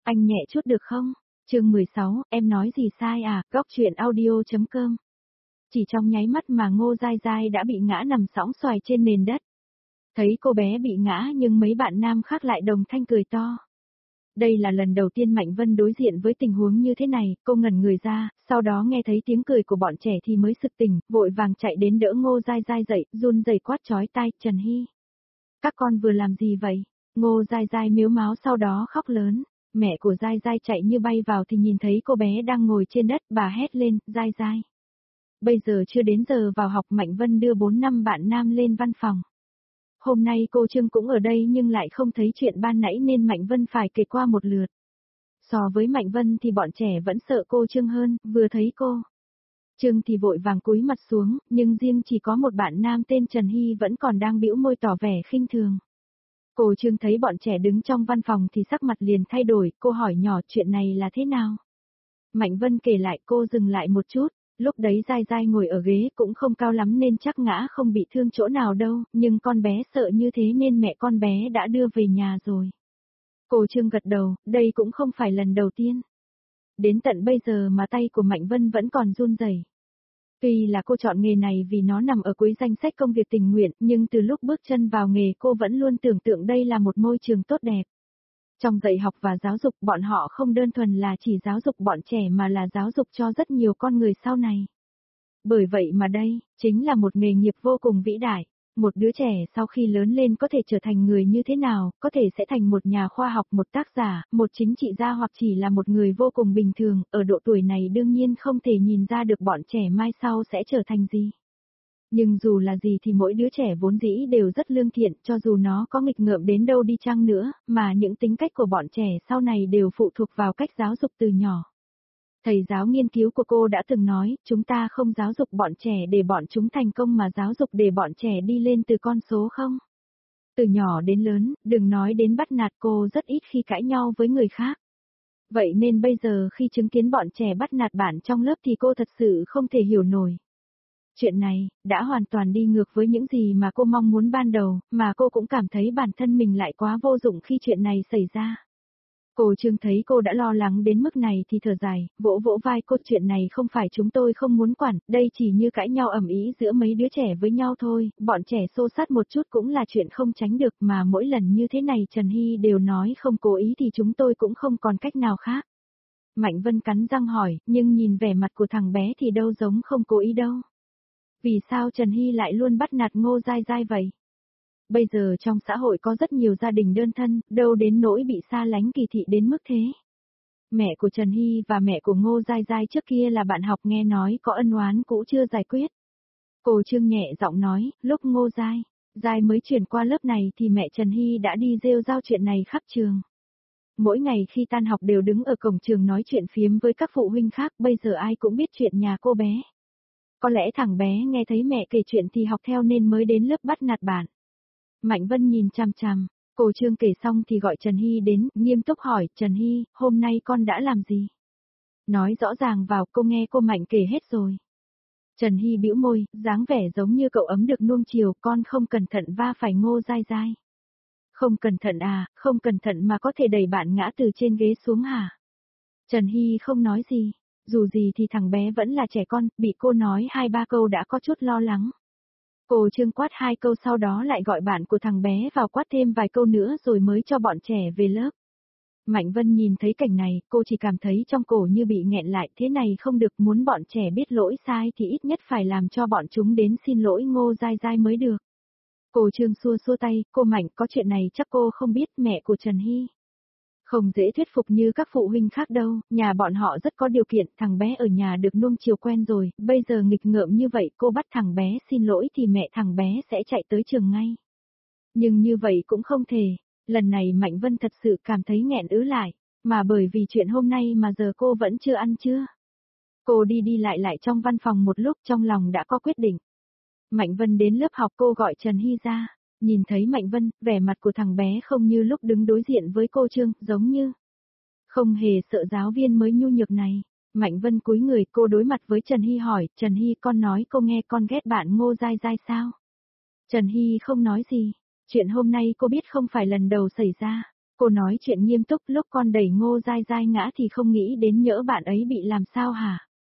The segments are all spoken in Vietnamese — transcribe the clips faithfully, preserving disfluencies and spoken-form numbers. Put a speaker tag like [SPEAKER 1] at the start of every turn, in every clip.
[SPEAKER 1] Anh nhẹ chút được không? Chương mười sáu, em nói gì sai à? Góc truyện audio.com. Chỉ trong nháy mắt mà Ngô Giai Giai đã bị ngã nằm sõng xoài trên nền đất. Thấy cô bé bị ngã nhưng mấy bạn nam khác lại đồng thanh cười to. Đây là lần đầu tiên Mạnh Vân đối diện với tình huống như thế này, cô ngẩn người ra, sau đó nghe thấy tiếng cười của bọn trẻ thì mới sực tỉnh, vội vàng chạy đến đỡ Ngô Giai Giai dậy, run rẩy quát chói tai, Trần Hy. Các con vừa làm gì vậy? Ngô Giai Giai miếu máo sau đó khóc lớn. Mẹ của Giai Giai chạy như bay vào thì nhìn thấy cô bé đang ngồi trên đất, bà hét lên, Giai Giai. Bây giờ chưa đến giờ vào học, Mạnh Vân đưa bốn năm bạn nam lên văn phòng. Hôm nay cô Trương cũng ở đây nhưng lại không thấy chuyện ban nãy nên Mạnh Vân phải kể qua một lượt. So với Mạnh Vân thì bọn trẻ vẫn sợ cô Trương hơn, vừa thấy cô. Trương thì vội vàng cúi mặt xuống, nhưng riêng chỉ có một bạn nam tên Trần Hy vẫn còn đang bĩu môi tỏ vẻ khinh thường. Cô Trương thấy bọn trẻ đứng trong văn phòng thì sắc mặt liền thay đổi, cô hỏi nhỏ chuyện này là thế nào? Mạnh Vân kể lại, cô dừng lại một chút, lúc đấy Giai Giai ngồi ở ghế cũng không cao lắm nên chắc ngã không bị thương chỗ nào đâu, nhưng con bé sợ như thế nên mẹ con bé đã đưa về nhà rồi. Cô Trương gật đầu, đây cũng không phải lần đầu tiên. Đến tận bây giờ mà tay của Mạnh Vân vẫn còn run rẩy. Tuy là cô chọn nghề này vì nó nằm ở cuối danh sách công việc tình nguyện, nhưng từ lúc bước chân vào nghề cô vẫn luôn tưởng tượng đây là một môi trường tốt đẹp. Trong dạy học và giáo dục, bọn họ không đơn thuần là chỉ giáo dục bọn trẻ mà là giáo dục cho rất nhiều con người sau này. Bởi vậy mà đây, chính là một nghề nghiệp vô cùng vĩ đại. Một đứa trẻ sau khi lớn lên có thể trở thành người như thế nào, có thể sẽ thành một nhà khoa học, một tác giả, một chính trị gia hoặc chỉ là một người vô cùng bình thường, ở độ tuổi này đương nhiên không thể nhìn ra được bọn trẻ mai sau sẽ trở thành gì. Nhưng dù là gì thì mỗi đứa trẻ vốn dĩ đều rất lương thiện, cho dù nó có nghịch ngợm đến đâu đi chăng nữa, mà những tính cách của bọn trẻ sau này đều phụ thuộc vào cách giáo dục từ nhỏ. Thầy giáo nghiên cứu của cô đã từng nói, chúng ta không giáo dục bọn trẻ để bọn chúng thành công mà giáo dục để bọn trẻ đi lên từ con số không. Từ nhỏ đến lớn, đừng nói đến bắt nạt, cô rất ít khi cãi nhau với người khác. Vậy nên bây giờ khi chứng kiến bọn trẻ bắt nạt bạn trong lớp thì cô thật sự không thể hiểu nổi. Chuyện này, đã hoàn toàn đi ngược với những gì mà cô mong muốn ban đầu, mà cô cũng cảm thấy bản thân mình lại quá vô dụng khi chuyện này xảy ra. Cô Trương thấy cô đã lo lắng đến mức này thì thở dài, vỗ vỗ vai cô, chuyện này không phải chúng tôi không muốn quản, đây chỉ như cãi nhau ầm ĩ giữa mấy đứa trẻ với nhau thôi, bọn trẻ xô xát một chút cũng là chuyện không tránh được mà mỗi lần như thế này Trần Hy đều nói không cố ý thì chúng tôi cũng không còn cách nào khác. Mạnh Vân cắn răng hỏi, nhưng nhìn vẻ mặt của thằng bé thì đâu giống không cố ý đâu. Vì sao Trần Hy lại luôn bắt nạt Ngô Giai Giai vậy? Bây giờ trong xã hội có rất nhiều gia đình đơn thân, đâu đến nỗi bị xa lánh kỳ thị đến mức thế. Mẹ của Trần Hy và mẹ của Ngô Giai Giai trước kia là bạn học, nghe nói có ân oán cũ chưa giải quyết. Cô Trương nhẹ giọng nói, lúc Ngô Giai, Giai mới chuyển qua lớp này thì mẹ Trần Hy đã đi rêu rao chuyện này khắp trường. Mỗi ngày khi tan học đều đứng ở cổng trường nói chuyện phiếm với các phụ huynh khác, bây giờ ai cũng biết chuyện nhà cô bé. Có lẽ thằng bé nghe thấy mẹ kể chuyện thì học theo nên mới đến lớp bắt nạt bạn. Mạnh Vân nhìn chằm chằm, cô Trương kể xong thì gọi Trần Hy đến, nghiêm túc hỏi, Trần Hy, hôm nay con đã làm gì? Nói rõ ràng vào, cô nghe cô Mạnh kể hết rồi. Trần Hy bĩu môi, dáng vẻ giống như cậu ấm được nuông chiều, con không cẩn thận va phải Ngô Giai Giai. Không cẩn thận à, không cẩn thận mà có thể đẩy bạn ngã từ trên ghế xuống hả? Trần Hy không nói gì, dù gì thì thằng bé vẫn là trẻ con, bị cô nói hai ba câu đã có chút lo lắng. Cô Trương quát hai câu sau đó lại gọi bạn của thằng bé vào quát thêm vài câu nữa rồi mới cho bọn trẻ về lớp. Mạnh Vân nhìn thấy cảnh này, cô chỉ cảm thấy trong cổ như bị nghẹn lại, thế này không được, muốn bọn trẻ biết lỗi sai thì ít nhất phải làm cho bọn chúng đến xin lỗi Ngô Giai Giai mới được. Cô Trương xua xua tay, cô Mạnh, có chuyện này chắc cô không biết, mẹ của Trần Hy không dễ thuyết phục như các phụ huynh khác đâu, nhà bọn họ rất có điều kiện, thằng bé ở nhà được nuông chiều quen rồi, bây giờ nghịch ngợm như vậy cô bắt thằng bé xin lỗi thì mẹ thằng bé sẽ chạy tới trường ngay. Nhưng như vậy cũng không thể, lần này Mạnh Vân thật sự cảm thấy nghẹn ứ lại, mà bởi vì chuyện hôm nay mà giờ cô vẫn chưa ăn trưa. Cô đi đi lại lại trong văn phòng một lúc, trong lòng đã có quyết định. Mạnh Vân đến lớp học, cô gọi Trần Hy ra. Nhìn thấy Mạnh Vân, vẻ mặt của thằng bé không như lúc đứng đối diện với cô Trương, giống như không hề sợ giáo viên mới nhu nhược này. Mạnh Vân cúi người, cô đối mặt với Trần Hy hỏi, Trần Hy, con nói cô nghe con ghét bạn Ngô Giai Giai sao? Trần Hy không nói gì, chuyện hôm nay cô biết không phải lần đầu xảy ra. Cô nói chuyện nghiêm túc, lúc con đẩy Ngô Giai Giai ngã thì không nghĩ đến nhỡ bạn ấy bị làm sao hả?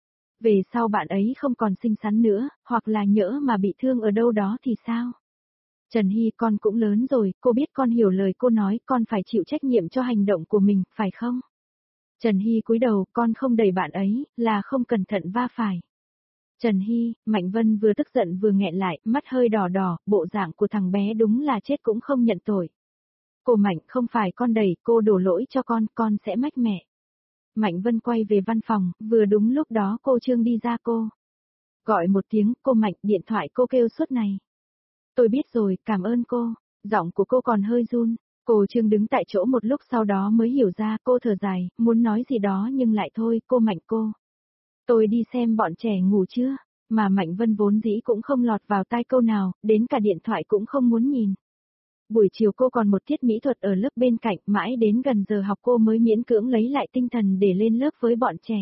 [SPEAKER 1] Về sau bạn ấy không còn xinh xắn nữa, hoặc là nhỡ mà bị thương ở đâu đó thì sao? Trần Hy, con cũng lớn rồi, cô biết con hiểu lời cô nói, con phải chịu trách nhiệm cho hành động của mình, phải không? Trần Hy cúi đầu, con không đẩy bạn ấy, là không cẩn thận va phải. Trần Hy, Mạnh Vân vừa tức giận vừa nghẹn lại, mắt hơi đỏ đỏ, bộ dạng của thằng bé đúng là chết cũng không nhận tội. Cô Mạnh, không phải con đẩy, cô đổ lỗi cho con, con sẽ mách mẹ. Mạnh Vân quay về văn phòng, vừa đúng lúc đó cô Trương đi ra cô. Gọi một tiếng, cô Mạnh, điện thoại cô kêu suốt này. Tôi biết rồi, cảm ơn cô. Giọng của cô còn hơi run. Cô Trương đứng tại chỗ một lúc sau đó mới hiểu ra, cô thở dài, muốn nói gì đó nhưng lại thôi, cô Mạnh cô. Tôi đi xem bọn trẻ ngủ chưa, mà Mạnh Vân vốn dĩ cũng không lọt vào tai câu nào, đến cả điện thoại cũng không muốn nhìn. Buổi chiều cô còn một tiết mỹ thuật ở lớp bên cạnh, mãi đến gần giờ học cô mới miễn cưỡng lấy lại tinh thần để lên lớp với bọn trẻ.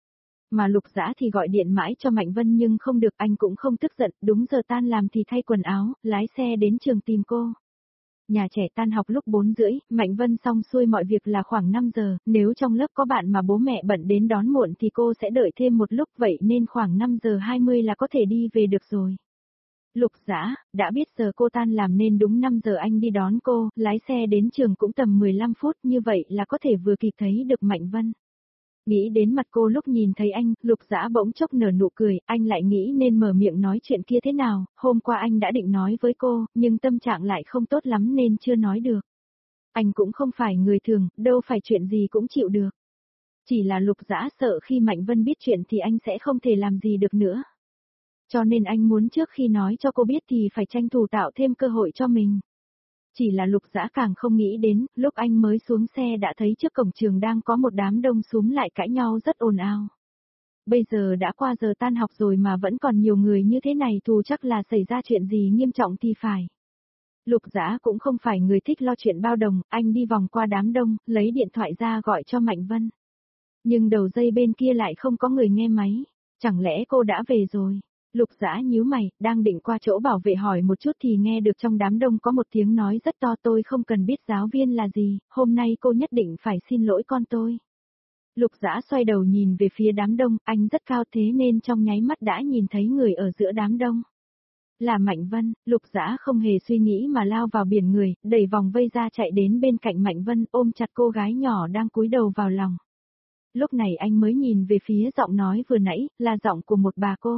[SPEAKER 1] Mà Lục Dã thì gọi điện mãi cho Mạnh Vân nhưng không được, anh cũng không tức giận, đúng giờ tan làm thì thay quần áo, lái xe đến trường tìm cô. Nhà trẻ tan học lúc bốn rưỡi, Mạnh Vân xong xuôi mọi việc là khoảng năm giờ, nếu trong lớp có bạn mà bố mẹ bận đến đón muộn thì cô sẽ đợi thêm một lúc, vậy nên khoảng năm giờ hai mươi là có thể đi về được rồi. Lục Dã, đã biết giờ cô tan làm nên đúng năm giờ anh đi đón cô, lái xe đến trường cũng tầm mười lăm phút, như vậy là có thể vừa kịp thấy được Mạnh Vân. Nghĩ đến mặt cô lúc nhìn thấy anh, Lục Dã bỗng chốc nở nụ cười, anh lại nghĩ nên mở miệng nói chuyện kia thế nào, hôm qua anh đã định nói với cô, nhưng tâm trạng lại không tốt lắm nên chưa nói được. Anh cũng không phải người thường, đâu phải chuyện gì cũng chịu được. Chỉ là Lục Dã sợ khi Mạnh Vân biết chuyện thì anh sẽ không thể làm gì được nữa. Cho nên anh muốn trước khi nói cho cô biết thì phải tranh thủ tạo thêm cơ hội cho mình. Chỉ là Lục Dã càng không nghĩ đến, lúc anh mới xuống xe đã thấy trước cổng trường đang có một đám đông xúm lại cãi nhau rất ồn ào. Bây giờ đã qua giờ tan học rồi mà vẫn còn nhiều người như thế này, thù chắc là xảy ra chuyện gì nghiêm trọng thì phải. Lục Dã cũng không phải người thích lo chuyện bao đồng, anh đi vòng qua đám đông, lấy điện thoại ra gọi cho Mạnh Vân. Nhưng đầu dây bên kia lại không có người nghe máy, chẳng lẽ cô đã về rồi? Lục Dã nhíu mày, đang định qua chỗ bảo vệ hỏi một chút thì nghe được trong đám đông có một tiếng nói rất to, tôi không cần biết giáo viên là gì, hôm nay cô nhất định phải xin lỗi con tôi. Lục Dã xoay đầu nhìn về phía đám đông, anh rất cao thế nên trong nháy mắt đã nhìn thấy người ở giữa đám đông. Là Mạnh Vân, Lục Dã không hề suy nghĩ mà lao vào biển người, đẩy vòng vây ra chạy đến bên cạnh Mạnh Vân, ôm chặt cô gái nhỏ đang cúi đầu vào lòng. Lúc này anh mới nhìn về phía giọng nói vừa nãy, là giọng của một bà cô.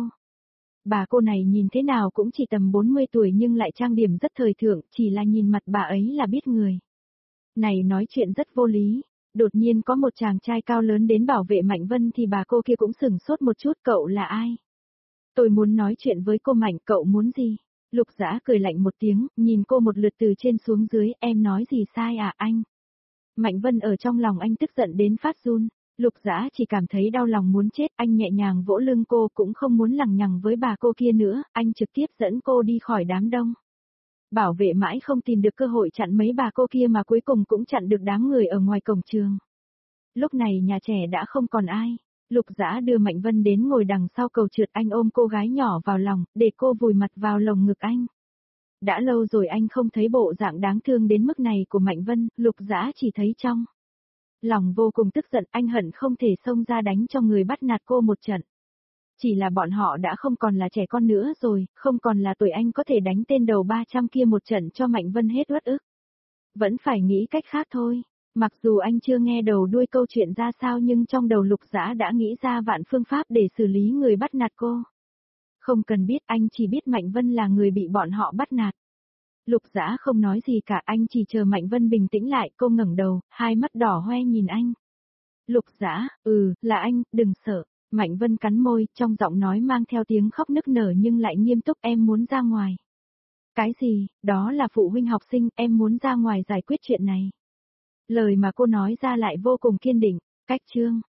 [SPEAKER 1] Bà cô này nhìn thế nào cũng chỉ tầm bốn mươi tuổi nhưng lại trang điểm rất thời thượng, chỉ là nhìn mặt bà ấy là biết người. Này nói chuyện rất vô lý, đột nhiên có một chàng trai cao lớn đến bảo vệ Mạnh Vân thì bà cô kia cũng sửng sốt một chút, cậu là ai? Tôi muốn nói chuyện với cô Mạnh, cậu muốn gì? Lục Dã cười lạnh một tiếng, nhìn cô một lượt từ trên xuống dưới, em nói gì sai à anh? Mạnh Vân ở trong lòng anh tức giận đến phát run. Lục Dã chỉ cảm thấy đau lòng muốn chết, anh nhẹ nhàng vỗ lưng cô, cũng không muốn lằng nhằng với bà cô kia nữa, anh trực tiếp dẫn cô đi khỏi đám đông. Bảo vệ mãi không tìm được cơ hội chặn mấy bà cô kia mà cuối cùng cũng chặn được đám người ở ngoài cổng trường. Lúc này nhà trẻ đã không còn ai. Lục Dã đưa Mạnh Vân đến ngồi đằng sau cầu trượt, anh ôm cô gái nhỏ vào lòng, để cô vùi mặt vào lồng ngực anh. Đã lâu rồi anh không thấy bộ dạng đáng thương đến mức này của Mạnh Vân, Lục Dã chỉ thấy trong lòng vô cùng tức giận, anh hận không thể xông ra đánh cho người bắt nạt cô một trận. Chỉ là bọn họ đã không còn là trẻ con nữa rồi, không còn là tuổi anh có thể đánh tên đầu ba trăm kia một trận cho Mạnh Vân hết uất ức. Vẫn phải nghĩ cách khác thôi. Mặc dù anh chưa nghe đầu đuôi câu chuyện ra sao nhưng trong đầu Lục Dã đã nghĩ ra vạn phương pháp để xử lý người bắt nạt cô. Không cần biết, anh chỉ biết Mạnh Vân là người bị bọn họ bắt nạt. Lục Dã không nói gì cả, anh chỉ chờ Mạnh Vân bình tĩnh lại, cô ngẩng đầu, hai mắt đỏ hoe nhìn anh. Lục Dã, ừ, là anh, đừng sợ. Mạnh Vân cắn môi, trong giọng nói mang theo tiếng khóc nức nở nhưng lại nghiêm túc, em muốn ra ngoài. Cái gì, đó là phụ huynh học sinh, em muốn ra ngoài giải quyết chuyện này. Lời mà cô nói ra lại vô cùng kiên định, cách chương.